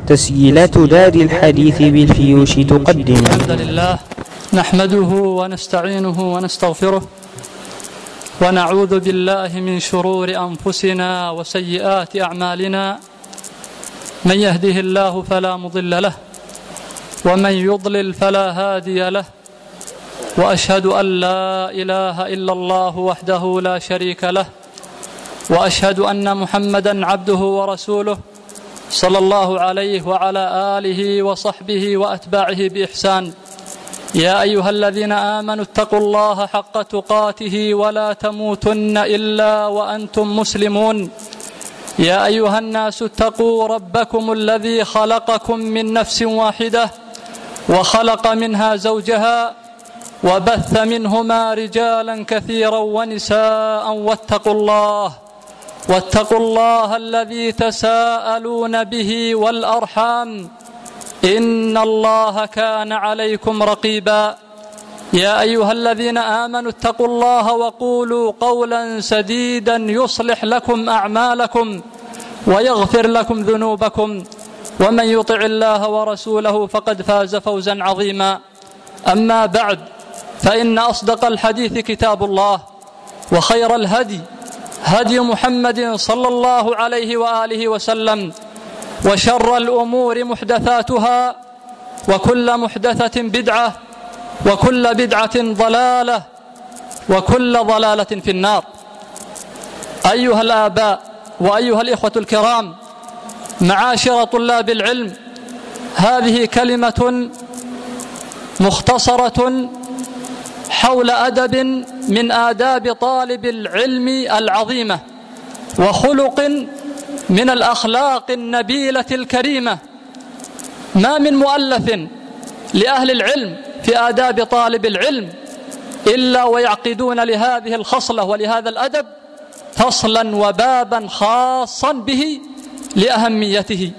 تسجيلات دار الحديث بالفيوش تقدم. الحمد لله نحمده ونستعينه ونستغفره ونعوذ بالله من شرور أنفسنا وسيئات أعمالنا. من يهده الله فلا مضل له ومن يضلل فلا هادي له، وأشهد أن لا إله إلا الله وحده لا شريك له، وأشهد أن محمدا عبده ورسوله صلى الله عليه وعلى آله وصحبه وأتباعه بإحسان. يا أيها الذين آمنوا اتقوا الله حق تقاته ولا تموتن إلا وأنتم مسلمون. يا أيها الناس اتقوا ربكم الذي خلقكم من نفس واحدة وخلق منها زوجها وبث منهما رجالا كثيرا ونساء، واتقوا الله الذي تساءلون به والأرحام إن الله كان عليكم رقيبا. يا أيها الذين آمنوا اتقوا الله وقولوا قولا سديدا يصلح لكم أعمالكم ويغفر لكم ذنوبكم، ومن يطع الله ورسوله فقد فاز فوزا عظيما. أما بعد، فإن أصدق الحديث كتاب الله، وخير الهدي هدي محمد صلى الله عليه وآله وسلم، وشر الأمور محدثاتها، وكل محدثة بدعة، وكل بدعة ضلالة، وكل ضلالة في النار. أيها الآباء وأيها الإخوة الكرام، معاشر طلاب العلم، هذه كلمة مختصرة حول أدب من آداب طالب العلم العظيمة، وخلق من الأخلاق النبيلة الكريمة. ما من مؤلف لأهل العلم في آداب طالب العلم إلا ويعقدون لهذه الخصلة ولهذا الأدب فصلا وبابا خاصا به لأهميته.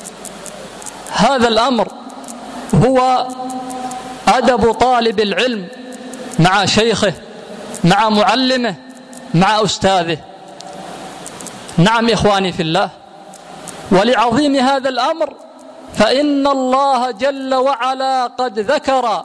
هذا الأمر هو أدب طالب العلم مع شيخه، مع معلمه، مع أستاذه. نعم إخواني في الله، ولعظيم هذا الأمر فإن الله جل وعلا قد ذكر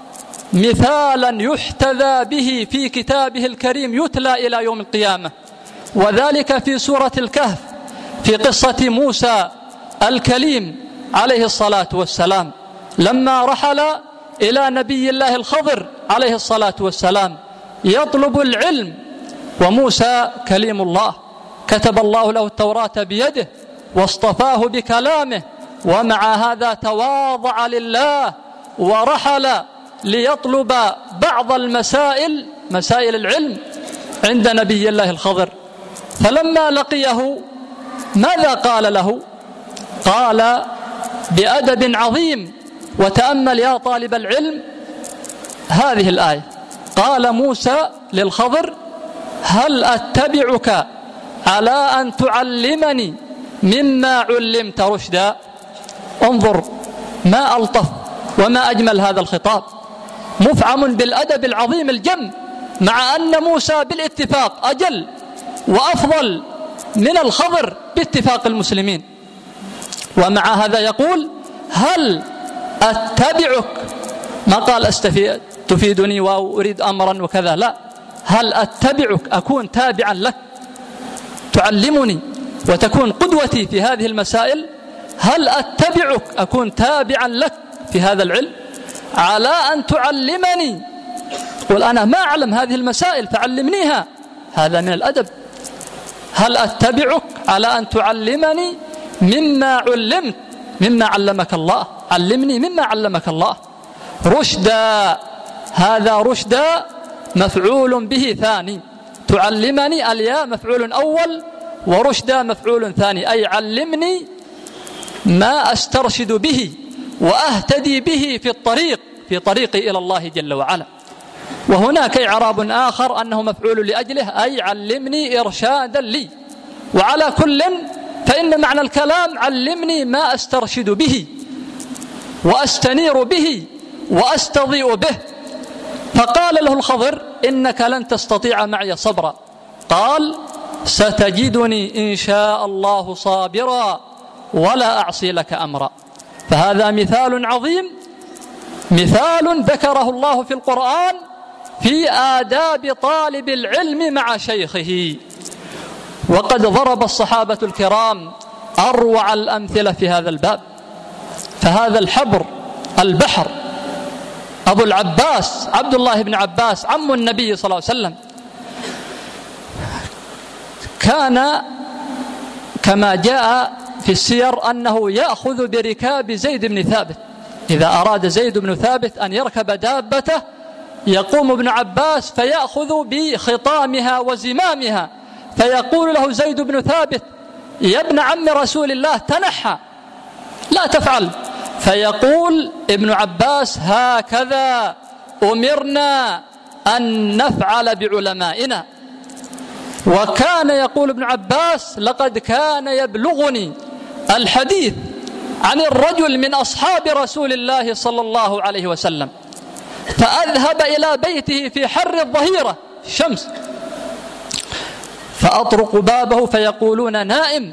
مثالا يحتذى به في كتابه الكريم يتلى إلى يوم القيامة، وذلك في سورة الكهف في قصة موسى الكليم عليه الصلاة والسلام، لما رحل إلى نبي الله الخضر عليه الصلاة والسلام يطلب العلم. وموسى كليم الله، كتب الله له التوراة بيده واصطفاه بكلامه، ومع هذا تواضع لله ورحل ليطلب بعض المسائل، مسائل العلم، عند نبي الله الخضر. فلما لقيه ماذا قال له؟ قال بأدب عظيم، وتأمل يا طالب العلم هذه الآية. قال موسى للخضر: هل أتبعك على أن تعلمني مما علمت رشدا؟ انظر ما ألطف وما أجمل هذا الخطاب، مفعم بالأدب العظيم الجم، مع أن موسى بالاتفاق أجل وأفضل من الخضر باتفاق المسلمين، ومع هذا يقول: هل أتبعك، ما قال تفيدني وأريد أمرا وكذا، لا، هل أتبعك، أكون تابعا لك، تعلمني وتكون قدوتي في هذه المسائل. هل أتبعك، أكون تابعا لك في هذا العلم، على أن تعلمني، قل أنا ما أعلم هذه المسائل فعلمنيها، هذا من الأدب. هل أتبعك على أن تعلمني مما علمت، مما علمك الله، علمني مما علمك الله. رشدا، هذا رشدا مفعول به ثاني، تعلمني الياء مفعول أول، ورشدا مفعول ثاني، أي علمني ما أسترشد به وأهتدي به في طريقي إلى الله جل وعلا. وهناك إعراب آخر أنه مفعول لأجله، أي علمني إرشادا لي. وعلى كل فإن معنى الكلام علمني ما أسترشد به وأستنير به وأستضيء به. فقال له الخضر: إنك لن تستطيع معي صبرا. قال: ستجدني إن شاء الله صابرا ولا أعصي لك أمرا. فهذا مثال عظيم، مثال ذكره الله في القرآن في آداب طالب العلم مع شيخه. وقد ضرب الصحابة الكرام أروع الأمثلة في هذا الباب. فهذا الحبر البحر أبو العباس عبد الله بن عباس عم النبي صلى الله عليه وسلم كان كما جاء في السير أنه يأخذ بركاب زيد بن ثابت. إذا أراد زيد بن ثابت أن يركب دابته يقوم ابن عباس فيأخذ بخطامها وزمامها، فيقول له زيد بن ثابت: يا ابن عم رسول الله تنحى لا تفعل. فيقول ابن عباس: هكذا أمرنا أن نفعل بعلمائنا. وكان يقول ابن عباس: لقد كان يبلغني الحديث عن الرجل من أصحاب رسول الله صلى الله عليه وسلم فأذهب إلى بيته في حر الظهيرة الشمس فأطرق بابه فيقولون نائم،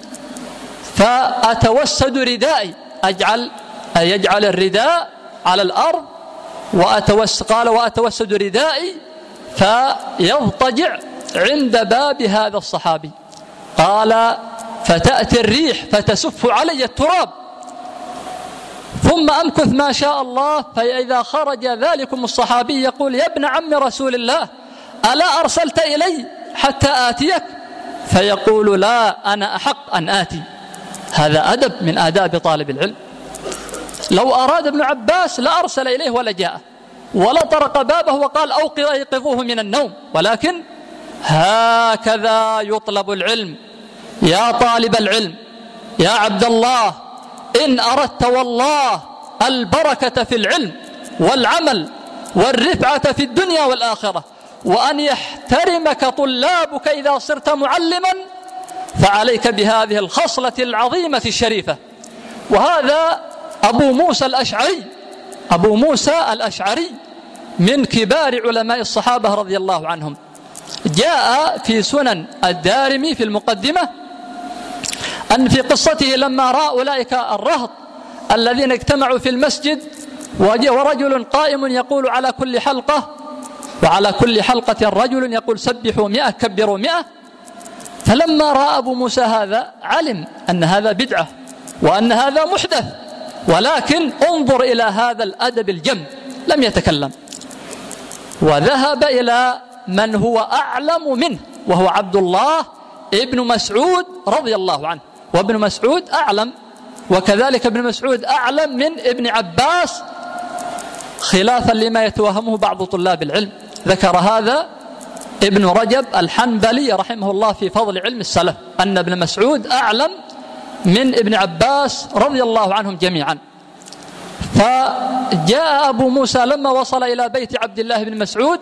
فأتوسد ردائي، يجعل الرداء على الأرض قال وأتوسد ردائي فيضطجع عند باب هذا الصحابي. قال: فتأتي الريح فتسف علي التراب ثم أمكث ما شاء الله، فإذا خرج ذلكم الصحابي يقول: يا ابن عم رسول الله ألا أرسلت إلي حتى آتيك؟ فيقول: لا، أنا أحق أن آتي. هذا أدب من آداب طالب العلم. لو أراد ابن عباس لأرسل إليه ولا جاء ولا طرق بابه وقال: أيقظوه من النوم، ولكن هكذا يطلب العلم. يا طالب العلم، يا عبد الله، إن أردت والله البركة في العلم والعمل والرفعة في الدنيا والآخرة، وأن يحترمك طلابك إذا صرت معلما، فعليك بهذه الخصلة العظيمة الشريفة. وهذا أبو موسى الأشعري من كبار علماء الصحابة رضي الله عنهم. جاء في سنن الدارمي في المقدمة أن في قصته لما رأى أولئك الرهط الذين اجتمعوا في المسجد ورجل قائم يقول على كل حلقة، وعلى كل حلقة رجل يقول: سبحوا 100 كبروا 100. فلما رأى أبو موسى هذا علم أن هذا بدعة وأن هذا محدث، ولكن انظر إلى هذا الأدب الجم، لم يتكلم، وذهب إلى من هو أعلم منه وهو عبد الله ابن مسعود رضي الله عنه. وابن مسعود أعلم، وكذلك ابن مسعود أعلم من ابن عباس، خلافا لما يتوهمه بعض طلاب العلم. ذكر هذا ابن رجب الحنبلي رحمه الله في فضل علم السلف أن ابن مسعود أعلم من ابن عباس رضي الله عنهم جميعا. فجاء أبو موسى لما وصل إلى بيت عبد الله بن مسعود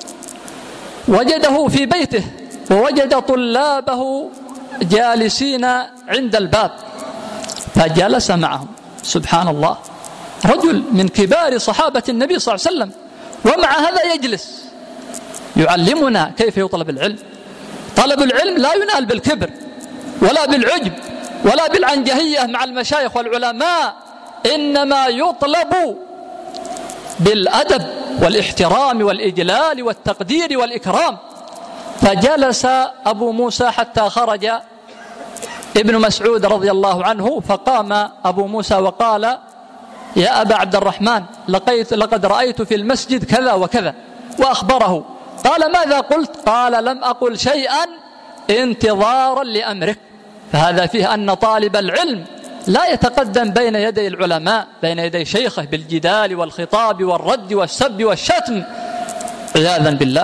وجده في بيته، ووجد طلابه جالسين عند الباب فجلس معهم. سبحان الله، رجل من كبار صحابة النبي صلى الله عليه وسلم ومع هذا يجلس يعلمنا كيف يطلب العلم. طلب العلم لا ينال بالكبر ولا بالعجب ولا بالعنجهية مع المشايخ والعلماء، إنما يطلب بالأدب والاحترام والإجلال والتقدير والإكرام. فجلس أبو موسى حتى خرج ابن مسعود رضي الله عنه، فقام أبو موسى وقال: يا أبا عبد الرحمن، لقد رأيت في المسجد كذا وكذا، وأخبره. قال: ماذا قلت؟ قال: لم أقل شيئا انتظارا لأمرك. فهذا فيه أن طالب العلم لا يتقدم بين يدي العلماء، بين يدي شيخه بالجدال والخطاب والرد والسب والشتم عياذا بالله.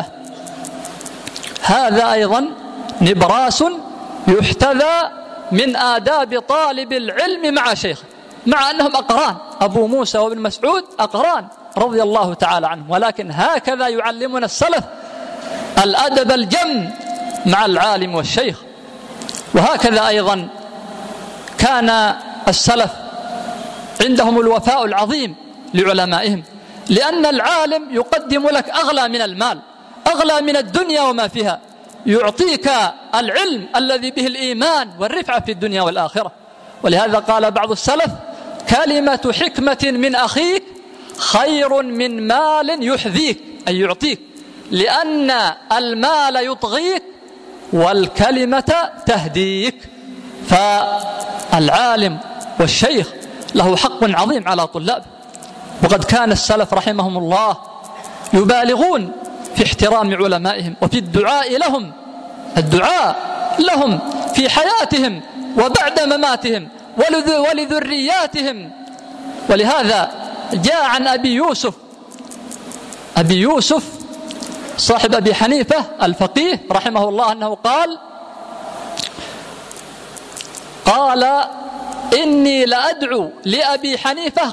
هذا أيضا نبراس يحتذى من آداب طالب العلم مع شيخه، مع أنهم أقران، أبو موسى وابن مسعود أقران رضي الله تعالى عنهم، ولكن هكذا يعلمنا السلف الأدب الجم مع العالم والشيخ. وهكذا أيضا كان السلف عندهم الوفاء العظيم لعلمائهم، لأن العالم يقدم لك أغلى من المال، أغلى من الدنيا وما فيها، يعطيك العلم الذي به الإيمان والرفعة في الدنيا والآخرة. ولهذا قال بعض السلف: كلمة حكمة من أخيك خير من مال يحذيك، أي يعطيك، لأن المال يطغيك والكلمة تهديك. فالعالم والشيخ له حق عظيم على طلابه. وقد كان السلف رحمهم الله يبالغون في احترام علمائهم وفي الدعاء لهم في حياتهم وبعد مماتهم ولذرياتهم. ولهذا جاء عن أبي يوسف صاحب أبي حنيفة الفقيه رحمه الله أنه قال: إني لأدعو لأبي حنيفة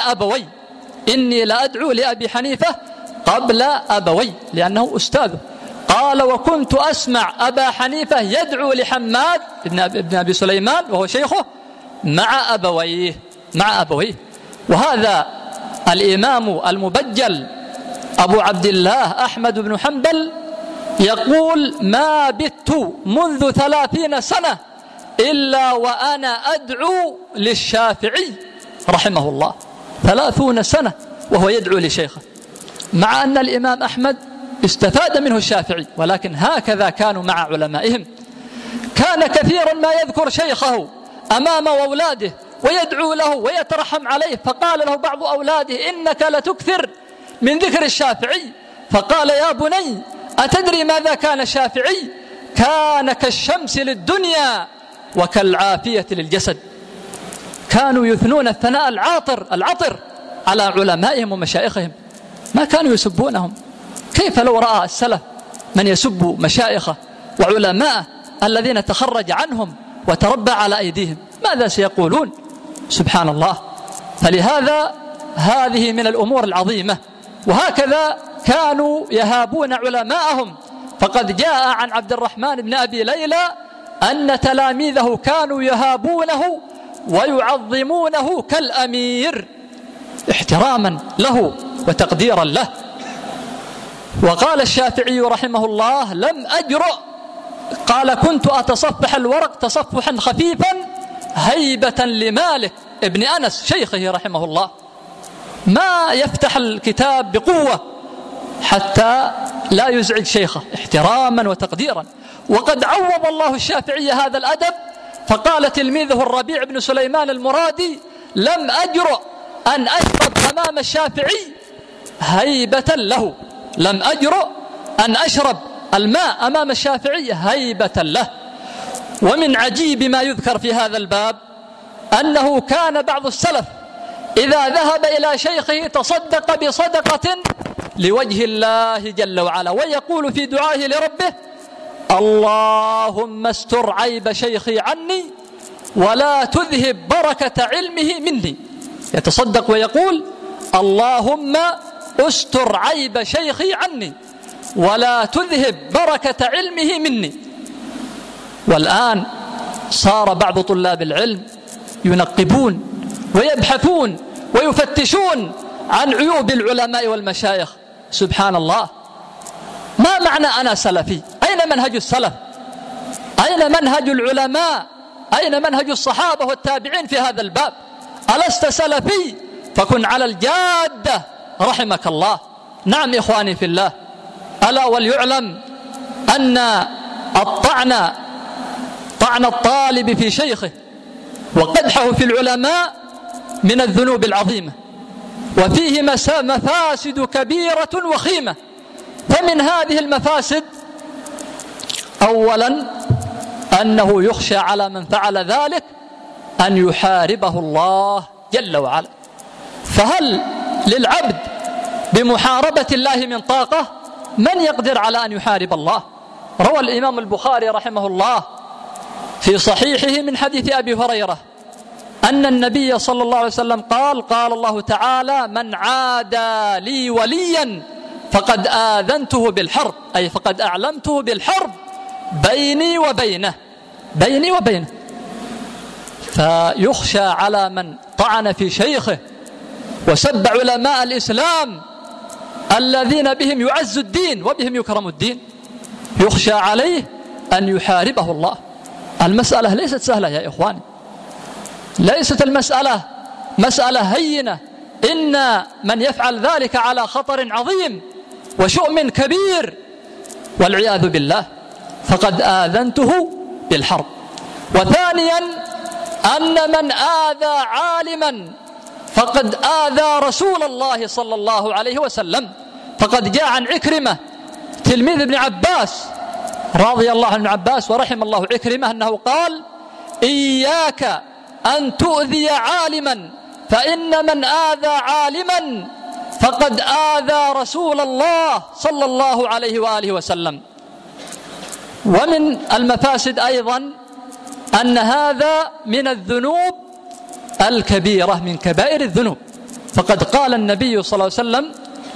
قبل أبوي، لأنه أستاذه. قال: وكنت أسمع أبا حنيفة يدعو لحماد بن أبي سليمان وهو شيخه مع أبويه. وهذا الإمام المبجل أبو عبد الله أحمد بن حنبل يقول: ما بت منذ 30 سنة إلا وأنا أدعو للشافعي رحمه الله. 30 سنة وهو يدعو لشيخه، مع أن الإمام أحمد استفاد منه الشافعي، ولكن هكذا كانوا مع علمائهم. كان كثيرا ما يذكر شيخه أمام أولاده ويدعو له ويترحم عليه، فقال له بعض أولاده: إنك لتكثر من ذكر الشافعي. فقال: يا بني، أتدري ماذا كان الشافعي؟ كان كالشمس للدنيا وكالعافية للجسد. كانوا يثنون الثناء العطر على علمائهم ومشايخهم، ما كانوا يسبونهم. كيف لو رأى السلف من يسب مشايخه وعلماء الذين تخرج عنهم وتربى على أيديهم، ماذا سيقولون؟ سبحان الله. فلهذا هذه من الأمور العظيمة، وهكذا كانوا يهابون علماءهم. فقد جاء عن عبد الرحمن بن أبي ليلى أن تلاميذه كانوا يهابونه ويعظمونه كالأمير احتراما له وتقديرا له. وقال الشافعي رحمه الله: لم أجرؤ، قال: كنت أتصفح الورق تصفحا خفيفا هيبة لمالك ابن أنس شيخه رحمه الله، ما يفتح الكتاب بقوة حتى لا يزعج شيخه احتراما وتقديرا. وقد عوض الله الشافعي هذا الأدب، فقال تلميذه الربيع بن سليمان المرادي: لم أجرؤ أن أشرب أمام الشافعي هيبة له. لم أجرؤ أن أشرب الماء أمام الشافعي هيبة له. ومن عجيب ما يذكر في هذا الباب أنه كان بعض السلف إذا ذهب إلى شيخه تصدق بصدقة لوجه الله جل وعلا، ويقول في دعائه لربه: اللهم استر عيب شيخي عني ولا تذهب بركة علمه مني. يتصدق ويقول: اللهم استر عيب شيخي عني ولا تذهب بركة علمه مني. والآن صار بعض طلاب العلم ينقبون ويبحثون ويفتشون عن عيوب العلماء والمشايخ. سبحان الله. ما معنى أنا سلفي؟ أين منهج السلف؟ أين منهج العلماء؟ أين منهج الصحابة والتابعين في هذا الباب؟ ألست سلفي؟ فكن على الجادة رحمك الله. نعم إخواني في الله، ألا وليعلم أن طعن الطالب في شيخه وقدحه في العلماء من الذنوب العظيمة، وفيه مفاسد كبيرة وخيمة. فمن هذه المفاسد أولا أنه يخشى على من فعل ذلك أن يحاربه الله جل وعلا. فهل للعبد بمحاربة الله من طاقة؟ من يقدر على أن يحارب الله؟ روى الإمام البخاري رحمه الله في صحيحه من حديث أبي هريرة أن النبي صلى الله عليه وسلم قال الله تعالى: من عادى لي وليا فقد آذنته بالحرب، أي فقد أعلمته بالحرب بيني وبينه. فيخشى على من طعن في شيخه وسب علماء الإسلام الذين بهم يعز الدين وبهم يكرم الدين، يخشى عليه أن يحاربه الله. المسألة ليست سهلة يا إخواني، ليست المسألة مسألة هينة، إن من يفعل ذلك على خطر عظيم وشؤم كبير والعياذ بالله، فقد آذنته بالحرب. وثانيا أن من آذى عالما فقد آذى رسول الله صلى الله عليه وسلم، فقد جاء عن عكرمة تلميذ ابن عباس رضي الله عن ابن عباس ورحم الله عكرمة أنه قال: إياك أن تؤذي عالما، فإن من آذى عالما فقد آذى رسول الله صلى الله عليه وآله وسلم. ومن المفاسد أيضا أن هذا من الذنوب الكبيرة، من كبائر الذنوب، فقد قال النبي صلى الله عليه وسلم،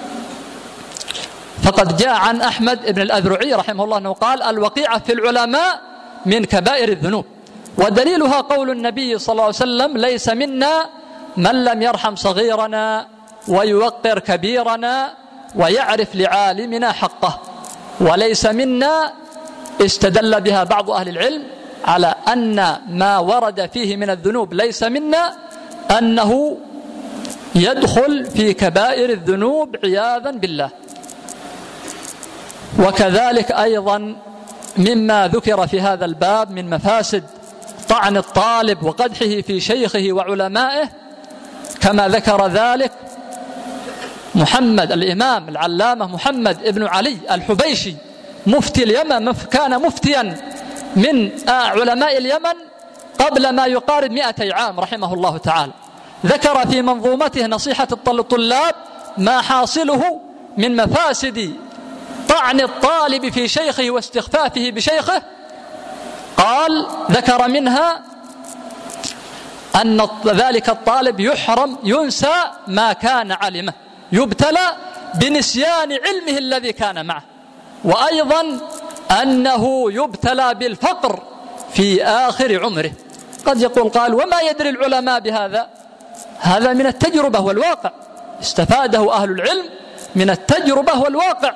فقد جاء عن أحمد بن الأذرعي رحمه الله أنه قال: الوقيعة في العلماء من كبائر الذنوب. ودليلها قول النبي صلى الله عليه وسلم: ليس منا من لم يرحم صغيرنا ويوقر كبيرنا ويعرف لعالمنا حقه. وليس منا استدل بها بعض أهل العلم على أن ما ورد فيه من الذنوب ليس منا، أنه يدخل في كبائر الذنوب عياذا بالله. وكذلك أيضا مما ذكر في هذا الباب من مفاسد طعن الطالب وقدحه في شيخه وعلمائه، كما ذكر ذلك محمد الإمام العلامة محمد ابن علي الحبيشي مفتي اليمن، كان مفتيا من علماء اليمن قبل ما يقارب 200 عام رحمه الله تعالى. ذكر في منظومته نصيحة الطلاب ما حاصله من مفاسد طعن الطالب في شيخه واستخفافه بشيخه. قال: ذكر منها أن ذلك الطالب يحرم، ينسى ما كان علمه، يبتلى بنسيان علمه الذي كان معه، وأيضا أنه يبتلى بالفقر في آخر عمره. قد يقول قال: وما يدري العلماء بهذا؟ هذا من التجربة والواقع، استفاده أهل العلم من التجربة والواقع.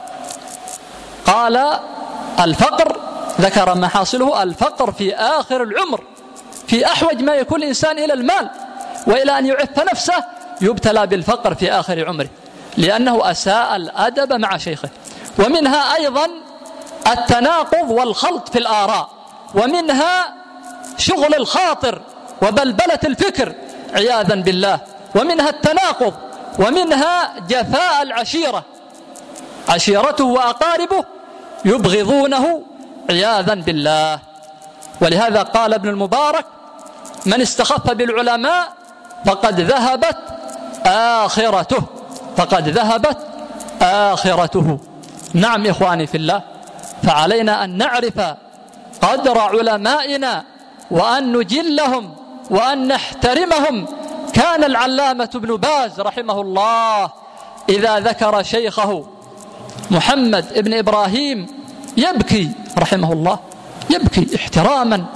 قال: الفقر، ذكر محاصله الفقر في آخر العمر، في أحوج ما يكون الإنسان إلى المال وإلى أن يعف نفسه، يبتلى بالفقر في آخر عمره لأنه أساء الأدب مع شيخه. ومنها أيضا التناقض والخلط في الآراء، ومنها شغل الخاطر وبلبلة الفكر عياذا بالله، ومنها التناقض، ومنها جفاء العشيرة، عشيرته وأقاربه يبغضونه عياذا بالله. ولهذا قال ابن المبارك: من استخف بالعلماء فقد ذهبت آخرته، فقد ذهبت آخرته. نعم إخواني في الله، فعلينا أن نعرف قدر علمائنا وأن نجلهم وأن نحترمهم. كان العلامة ابن باز رحمه الله إذا ذكر شيخه محمد ابن إبراهيم يبكي رحمه الله، يبكي احتراما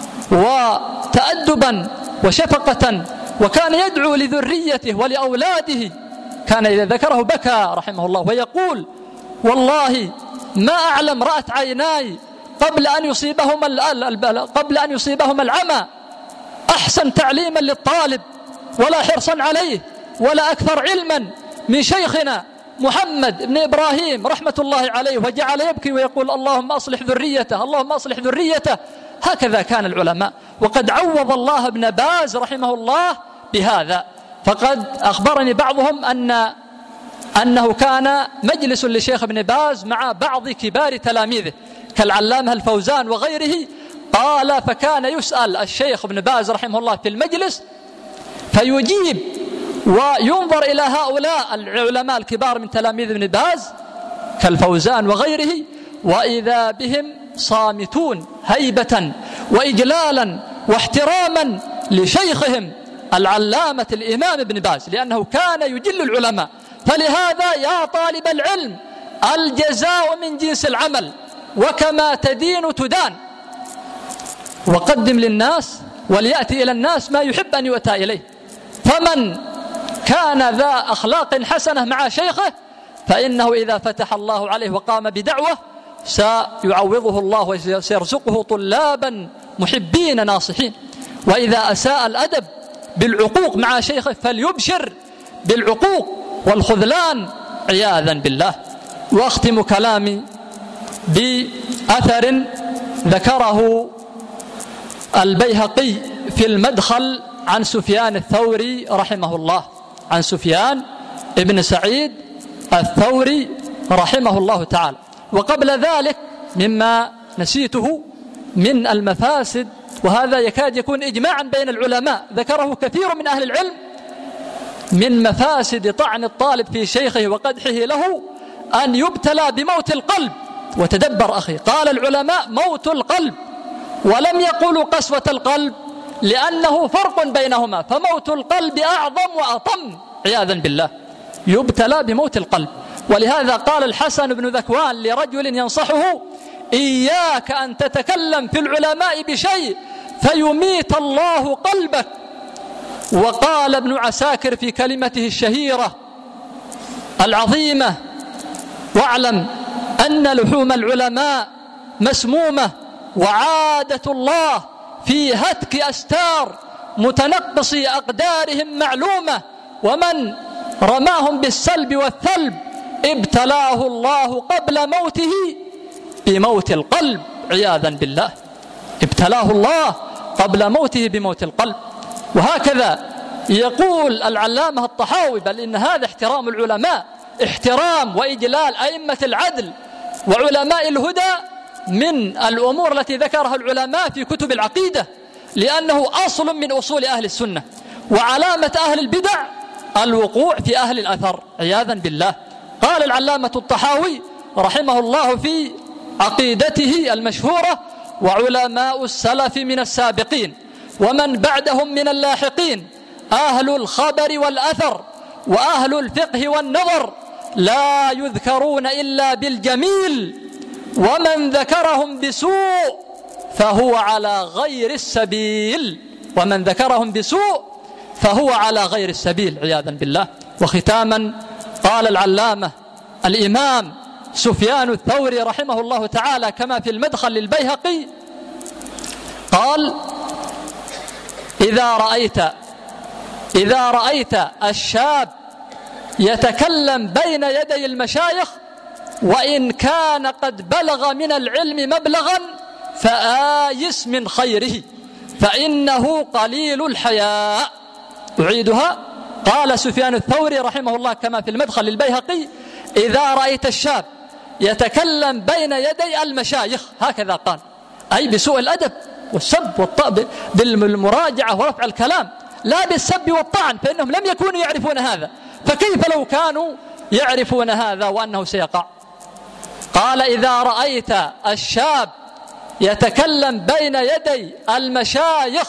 وتأدبا وشفقة، وكان يدعو لذريته ولأولاده. كان إذا ذكره بكى رحمه الله ويقول: والله ما أعلم رأت عيناي قبل أن يصيبهما العمى أحسن تعليما للطالب ولا حرصا عليه ولا أكثر علما من شيخنا محمد بن إبراهيم رحمة الله عليه. وجعل يبكي ويقول: اللهم أصلح ذريته، اللهم أصلح ذريته. هكذا كان العلماء، وقد عوض الله ابن باز رحمه الله بهذا. فقد أخبرني بعضهم أنه كان مجلس لشيخ ابن باز مع بعض كبار تلاميذه كالعلامة الفوزان وغيره. قال: فكان يسأل الشيخ ابن باز رحمه الله في المجلس فيجيب وينظر إلى هؤلاء العلماء الكبار من تلاميذ ابن باز كالفوزان وغيره، وإذا بهم صامتون هيبة وإجلالا واحتراما لشيخهم العلامة الإمام ابن باز، لأنه كان يجل العلماء. فلهذا يا طالب العلم الجزاء من جنس العمل، وكما تدين تدان، وقدم للناس وليأتي إلى الناس ما يحب أن يؤتى إليه. فمن كان ذا أخلاق حسنة مع شيخه فإنه إذا فتح الله عليه وقام بدعوة سيعوضه الله وسيرزقه طلابا محبين ناصحين. وإذا أساء الأدب بالعقوق مع شيخه فليبشر بالعقوق والخذلان عياذا بالله. وأختم كلامي بأثر ذكره البيهقي في المدخل عن سفيان الثوري رحمه الله، عن سفيان ابن سعيد الثوري رحمه الله تعالى. وقبل ذلك مما نسيته من المفاسد، وهذا يكاد يكون إجماعا بين العلماء ذكره كثير من أهل العلم، من مفاسد طعن الطالب في شيخه وقدحه له أن يبتلى بموت القلب. وتدبر أخي، قال العلماء موت القلب ولم يقولوا قسوة القلب، لأنه فرق بينهما، فموت القلب أعظم وأطم عياذا بالله، يبتلى بموت القلب. ولهذا قال الحسن بن ذكوان لرجل ينصحه: إياك أن تتكلم في العلماء بشيء فيميت الله قلبك. وقال ابن عساكر في كلمته الشهيرة العظيمة: واعلم أن لحوم العلماء مسمومة، وعادة الله في هتك أستار متنقصي أقدارهم معلومة، ومن رماهم بالسلب والثلب ابتلاه الله قبل موته بموت القلب عياذا بالله، ابتلاه الله قبل موته بموت القلب. وهكذا يقول العلامة الطحاوي: بل إن هذا احترام العلماء، احترام وإجلال أئمة العدل وعلماء الهدى من الأمور التي ذكرها العلماء في كتب العقيدة، لأنه أصل من أصول أهل السنة، وعلامة أهل البدع الوقوع في أهل الأثر عياذا بالله. قال العلامة الطحاوي رحمه الله في عقيدته المشهورة: وعلماء السلف من السابقين ومن بعدهم من اللاحقين أهل الخبر والأثر وأهل الفقه والنظر لا يذكرون إلا بالجميل، ومن ذكرهم بسوء فهو على غير السبيل، ومن ذكرهم بسوء فهو على غير السبيل عياذا بالله. وختاما قال العلامة الإمام سفيان الثوري رحمه الله تعالى كما في المدخل للبيهقي، قال: إذا رأيت الشاب يتكلم بين يدي المشايخ وإن كان قد بلغ من العلم مبلغا فآيس من خيره فإنه قليل الحياء. أعيدها، قال سفيان الثوري رحمه الله كما في المدخل للبيهقي: إذا رأيت الشاب يتكلم بين يدي المشايخ، هكذا قال، أي بسوء الأدب والسب والطعن، بالمراجعة ورفع الكلام، لا بالسب والطعن، فإنهم لم يكونوا يعرفون هذا، فكيف لو كانوا يعرفون هذا وأنه سيقع؟ قال: إذا رأيت الشاب يتكلم بين يدي المشايخ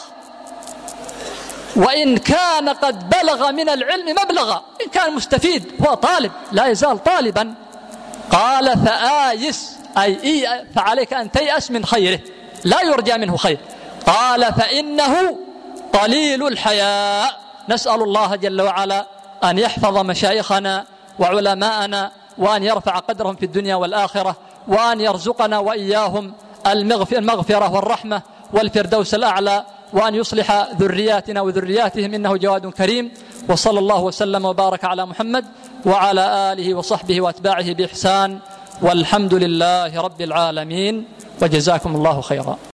وإن كان قد بلغ من العلم مبلغا، إن كان مستفيد هو طالب لا يزال طالبا، قال: فآيس، أي فعليك أن تيأس من خيره، لا يرجى منه خير. قال: فإنه قليل الحياء. نسأل الله جل وعلا أن يحفظ مشايخنا وعلماءنا، وأن يرفع قدرهم في الدنيا والآخرة، وأن يرزقنا وإياهم المغفرة والرحمة والفردوس الأعلى، وأن يصلح ذرياتنا وذرياتهم، إنه جواد كريم. وصلى الله وسلم وبارك على محمد وعلى آله وصحبه وأتباعه بإحسان، والحمد لله رب العالمين، وجزاكم الله خيرا.